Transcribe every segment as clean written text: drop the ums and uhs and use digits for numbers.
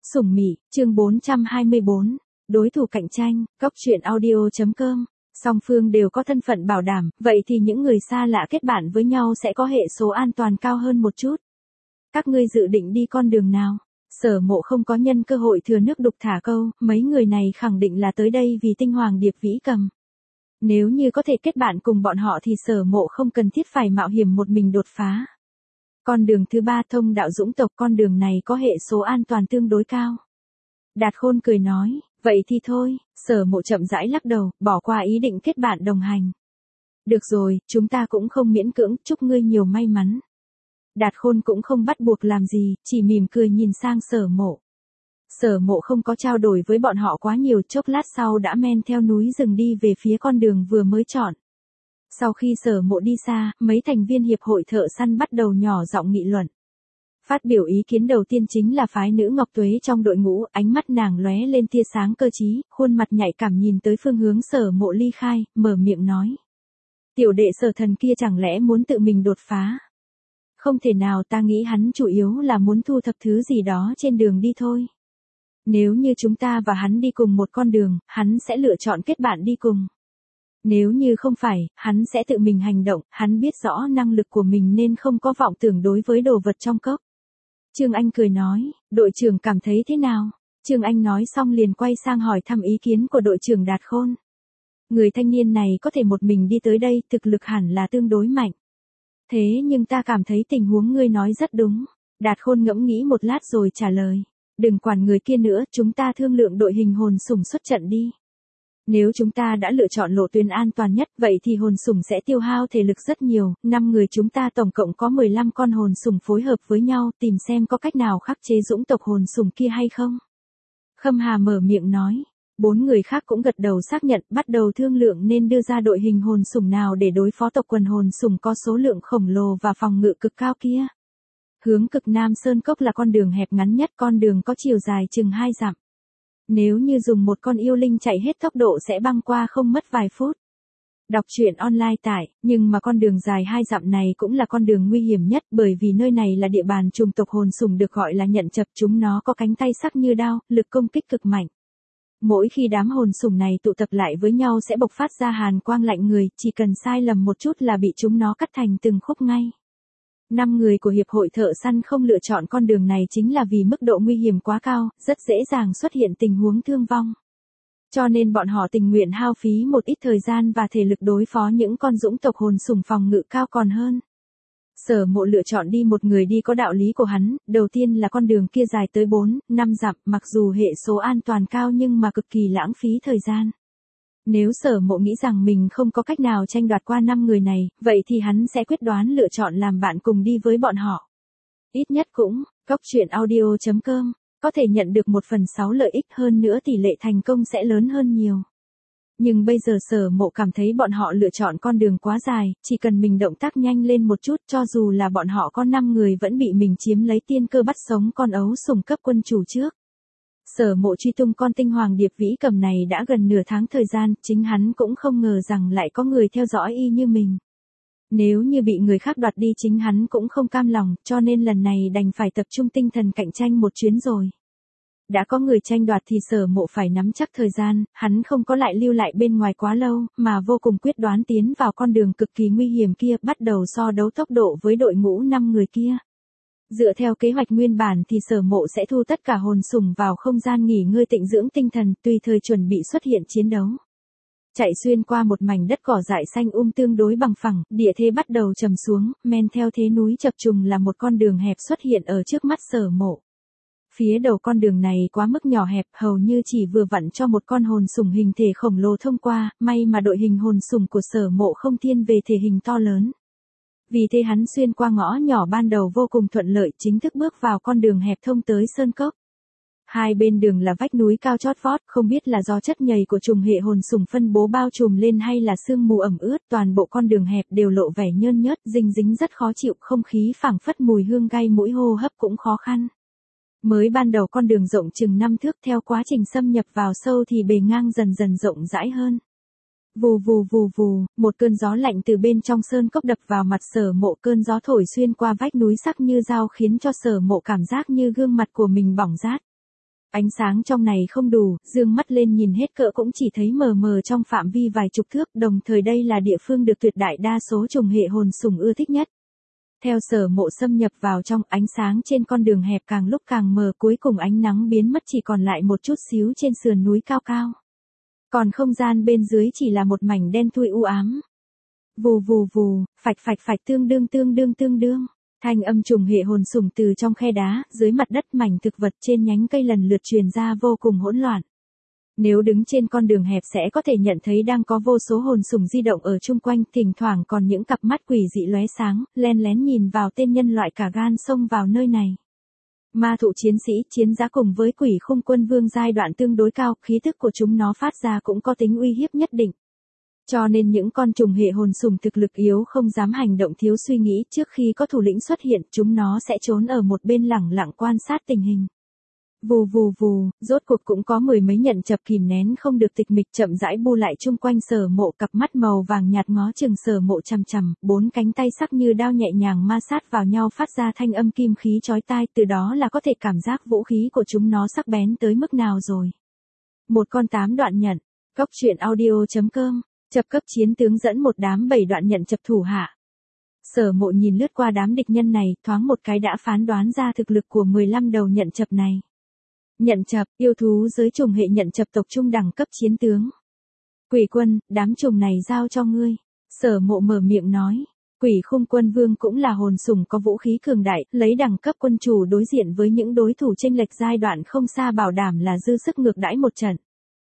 Sủng Mị, chương 424, đối thủ cạnh tranh, Cóc truyện audio.com. Song phương đều có thân phận bảo đảm, vậy thì những người xa lạ kết bạn với nhau sẽ có hệ số an toàn cao hơn một chút. Các ngươi dự định đi con đường nào? Sở Mộ không có nhân cơ hội thừa nước đục thả câu, mấy người này khẳng định là tới đây vì tinh hoàng điệp vĩ cầm. Nếu như có thể kết bạn cùng bọn họ thì Sở Mộ không cần thiết phải mạo hiểm một mình đột phá. Con đường thứ ba thông đạo dũng tộc, con đường này có hệ số an toàn tương đối cao. Đạt Khôn cười nói, vậy thì thôi. Sở Mộ chậm rãi lắc đầu, bỏ qua ý định kết bạn đồng hành. Được rồi, chúng ta cũng không miễn cưỡng, chúc ngươi nhiều may mắn. Đạt Khôn cũng không bắt buộc làm gì, chỉ mỉm cười nhìn sang Sở Mộ. Sở Mộ không có trao đổi với bọn họ quá nhiều, chốc lát sau đã men theo núi rừng đi về phía con đường vừa mới chọn. Sau khi Sở Mộ đi xa, mấy thành viên hiệp hội thợ săn bắt đầu nhỏ giọng nghị luận. Phát biểu ý kiến đầu tiên chính là phái nữ Ngọc Tuế trong đội ngũ, ánh mắt nàng lóe lên tia sáng cơ trí, khuôn mặt nhạy cảm nhìn tới phương hướng Sở Mộ ly khai, mở miệng nói. Tiểu đệ Sở Thần kia chẳng lẽ muốn tự mình đột phá? Không thể nào, ta nghĩ hắn chủ yếu là muốn thu thập thứ gì đó trên đường đi thôi. Nếu như chúng ta và hắn đi cùng một con đường, hắn sẽ lựa chọn kết bạn đi cùng. Nếu như không phải, hắn sẽ tự mình hành động, hắn biết rõ năng lực của mình nên không có vọng tưởng đối với đồ vật trong cốc. Trương Anh cười nói, đội trưởng cảm thấy thế nào? Trương Anh nói xong liền quay sang hỏi thăm ý kiến của đội trưởng Đạt Khôn. Người thanh niên này có thể một mình đi tới đây, thực lực hẳn là tương đối mạnh. Thế nhưng ta cảm thấy tình huống ngươi nói rất đúng. Đạt Khôn ngẫm nghĩ một lát rồi trả lời. Đừng quản người kia nữa, chúng ta thương lượng đội hình hồn sủng xuất trận đi. Nếu chúng ta đã lựa chọn lộ tuyến an toàn nhất, vậy thì hồn sủng sẽ tiêu hao thể lực rất nhiều, 5 người chúng ta tổng cộng có 15 con hồn sủng phối hợp với nhau, tìm xem có cách nào khắc chế dũng tộc hồn sủng kia hay không. Khâm Hà mở miệng nói, 4 người khác cũng gật đầu xác nhận, bắt đầu thương lượng nên đưa ra đội hình hồn sủng nào để đối phó tộc quần hồn sủng có số lượng khổng lồ và phòng ngự cực cao kia. Hướng cực Nam Sơn Cốc là con đường hẹp ngắn nhất, con đường có chiều dài chừng 2 dặm. Nếu như dùng một con yêu linh chạy hết tốc độ sẽ băng qua không mất vài phút. Đọc truyện online tại, nhưng mà con đường dài 2 dặm này cũng là con đường nguy hiểm nhất bởi vì nơi này là địa bàn chủng tộc hồn sủng được gọi là nhận chập, chúng nó có cánh tay sắc như đao, lực công kích cực mạnh. Mỗi khi đám hồn sủng này tụ tập lại với nhau sẽ bộc phát ra hàn quang lạnh người, chỉ cần sai lầm một chút là bị chúng nó cắt thành từng khúc ngay. 5 người của hiệp hội thợ săn không lựa chọn con đường này chính là vì mức độ nguy hiểm quá cao, rất dễ dàng xuất hiện tình huống thương vong. Cho nên bọn họ tình nguyện hao phí một ít thời gian và thể lực đối phó những con dũng tộc hồn sủng phòng ngự cao còn hơn. Sở Mộ lựa chọn đi một người đi có đạo lý của hắn, đầu tiên là con đường kia dài tới 4-5 dặm, mặc dù hệ số an toàn cao nhưng mà cực kỳ lãng phí thời gian. Nếu Sở Mộ nghĩ rằng mình không có cách nào tranh đoạt qua 5 người này, vậy thì hắn sẽ quyết đoán lựa chọn làm bạn cùng đi với bọn họ. Ít nhất cũng, Cóc truyện audio.com, có thể nhận được 1/6 lợi ích, hơn nữa tỷ lệ thành công sẽ lớn hơn nhiều. Nhưng bây giờ Sở Mộ cảm thấy bọn họ lựa chọn con đường quá dài, chỉ cần mình động tác nhanh lên một chút cho dù là bọn họ có 5 người vẫn bị mình chiếm lấy tiên cơ bắt sống con ấu sủng cấp quân chủ trước. Sở Mộ truy tung con tinh hoàng điệp vĩ cầm này đã gần nửa tháng thời gian, chính hắn cũng không ngờ rằng lại có người theo dõi y như mình. Nếu như bị người khác đoạt đi chính hắn cũng không cam lòng, cho nên lần này đành phải tập trung tinh thần cạnh tranh một chuyến rồi. Đã có người tranh đoạt thì Sở Mộ phải nắm chắc thời gian, hắn không có lại lưu lại bên ngoài quá lâu, mà vô cùng quyết đoán tiến vào con đường cực kỳ nguy hiểm kia, bắt đầu so đấu tốc độ với đội ngũ 5 người kia. Dựa theo kế hoạch nguyên bản thì Sở Mộ sẽ thu tất cả hồn sủng vào không gian nghỉ ngơi tịnh dưỡng tinh thần, tùy thời chuẩn bị xuất hiện chiến đấu. Chạy xuyên qua một mảnh đất cỏ dại xanh tương đối bằng phẳng, địa thế bắt đầu trầm xuống, men theo thế núi chập trùng là một con đường hẹp xuất hiện ở trước mắt Sở Mộ. Phía đầu con đường này quá mức nhỏ hẹp, hầu như chỉ vừa vặn cho một con hồn sủng hình thể khổng lồ thông qua, may mà đội hình hồn sủng của Sở Mộ không thiên về thể hình to lớn. Vì thế hắn xuyên qua ngõ nhỏ ban đầu vô cùng thuận lợi, chính thức bước vào con đường hẹp thông tới sơn cốc. Hai bên đường là vách núi cao chót vót, không biết là do chất nhầy của trùng hệ hồn sủng phân bố bao trùm lên hay là sương mù ẩm ướt, toàn bộ con đường hẹp đều lộ vẻ nhơn nhớt, dinh dính rất khó chịu, không khí phảng phất mùi hương gai mũi, hô hấp cũng khó khăn. Mới ban đầu con đường rộng chừng 5 thước, theo quá trình xâm nhập vào sâu thì bề ngang dần dần rộng rãi hơn. Vù vù vù vù, một cơn gió lạnh từ bên trong sơn cốc đập vào mặt Sở Mộ, cơn gió thổi xuyên qua vách núi sắc như dao khiến cho Sở Mộ cảm giác như gương mặt của mình bỏng rát. Ánh sáng trong này không đủ, dương mắt lên nhìn hết cỡ cũng chỉ thấy mờ mờ trong phạm vi vài chục thước, đồng thời đây là địa phương được tuyệt đại đa số trùng hệ hồn sủng ưa thích nhất. Theo Sở Mộ xâm nhập vào trong, ánh sáng trên con đường hẹp càng lúc càng mờ, cuối cùng ánh nắng biến mất chỉ còn lại một chút xíu trên sườn núi cao cao. Còn không gian bên dưới chỉ là một mảnh đen thui u ám. Vù vù vù, phạch phạch phạch, tương đương. Thanh âm trùng hệ hồn sủng từ trong khe đá, dưới mặt đất, mảnh thực vật trên nhánh cây lần lượt truyền ra vô cùng hỗn loạn. Nếu đứng trên con đường hẹp sẽ có thể nhận thấy đang có vô số hồn sủng di động ở chung quanh, thỉnh thoảng còn những cặp mắt quỷ dị lóe sáng, len lén nhìn vào tên nhân loại cả gan xông vào nơi này. Ma thụ chiến sĩ, chiến giá cùng với quỷ khung quân vương giai đoạn tương đối cao, khí thức của chúng nó phát ra cũng có tính uy hiếp nhất định. Cho nên những con trùng hệ hồn sủng thực lực yếu không dám hành động thiếu suy nghĩ, trước khi có thủ lĩnh xuất hiện, chúng nó sẽ trốn ở một bên lẳng lặng quan sát tình hình. Vù vù vù, rốt cuộc cũng có mười mấy nhận chập kìm nén không được tịch mịch chậm rãi bu lại chung quanh Sở Mộ, cặp mắt màu vàng nhạt ngó chừng Sở Mộ chằm chằm, bốn cánh tay sắc như đao nhẹ nhàng ma sát vào nhau phát ra thanh âm kim khí chói tai, từ đó là có thể cảm giác vũ khí của chúng nó sắc bén tới mức nào rồi. Một con 8 đoạn nhận, Cốc truyện audio.com, chập cấp chiến tướng dẫn một đám 7 đoạn nhận chập thủ hạ. Sở Mộ nhìn lướt qua đám địch nhân này, thoáng một cái đã phán đoán ra thực lực của 15 đầu nhận chập này. Nhận chập, yêu thú giới trùng hệ nhận chập tộc trung đẳng cấp chiến tướng. Quỷ quân, đám trùng này giao cho ngươi. Sở Mộ mở miệng nói. Quỷ khung quân vương cũng là hồn sủng có vũ khí cường đại, lấy đẳng cấp quân chủ đối diện với những đối thủ chênh lệch giai đoạn không xa bảo đảm là dư sức ngược đãi một trận.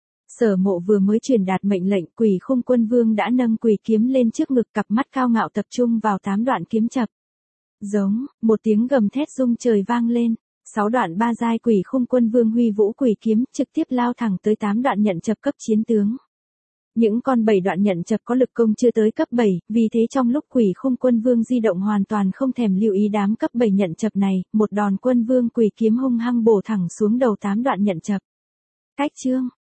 Sở Mộ vừa mới truyền đạt mệnh lệnh, quỷ khung quân vương đã nâng quỷ kiếm lên trước ngực, cặp mắt cao ngạo tập trung vào 8 đoạn kiếm chập. Giống, một tiếng gầm thét rung trời vang lên. 6 đoạn ba giai quỷ khung quân vương huy vũ quỷ kiếm, trực tiếp lao thẳng tới 8 đoạn nhận chập cấp chiến tướng. Những con 7 đoạn nhận chập có lực công chưa tới cấp 7, vì thế trong lúc quỷ khung quân vương di động hoàn toàn không thèm lưu ý đám cấp 7 nhận chập này, một đòn quân vương quỷ kiếm hung hăng bổ thẳng xuống đầu 8 đoạn nhận chập. Cách chương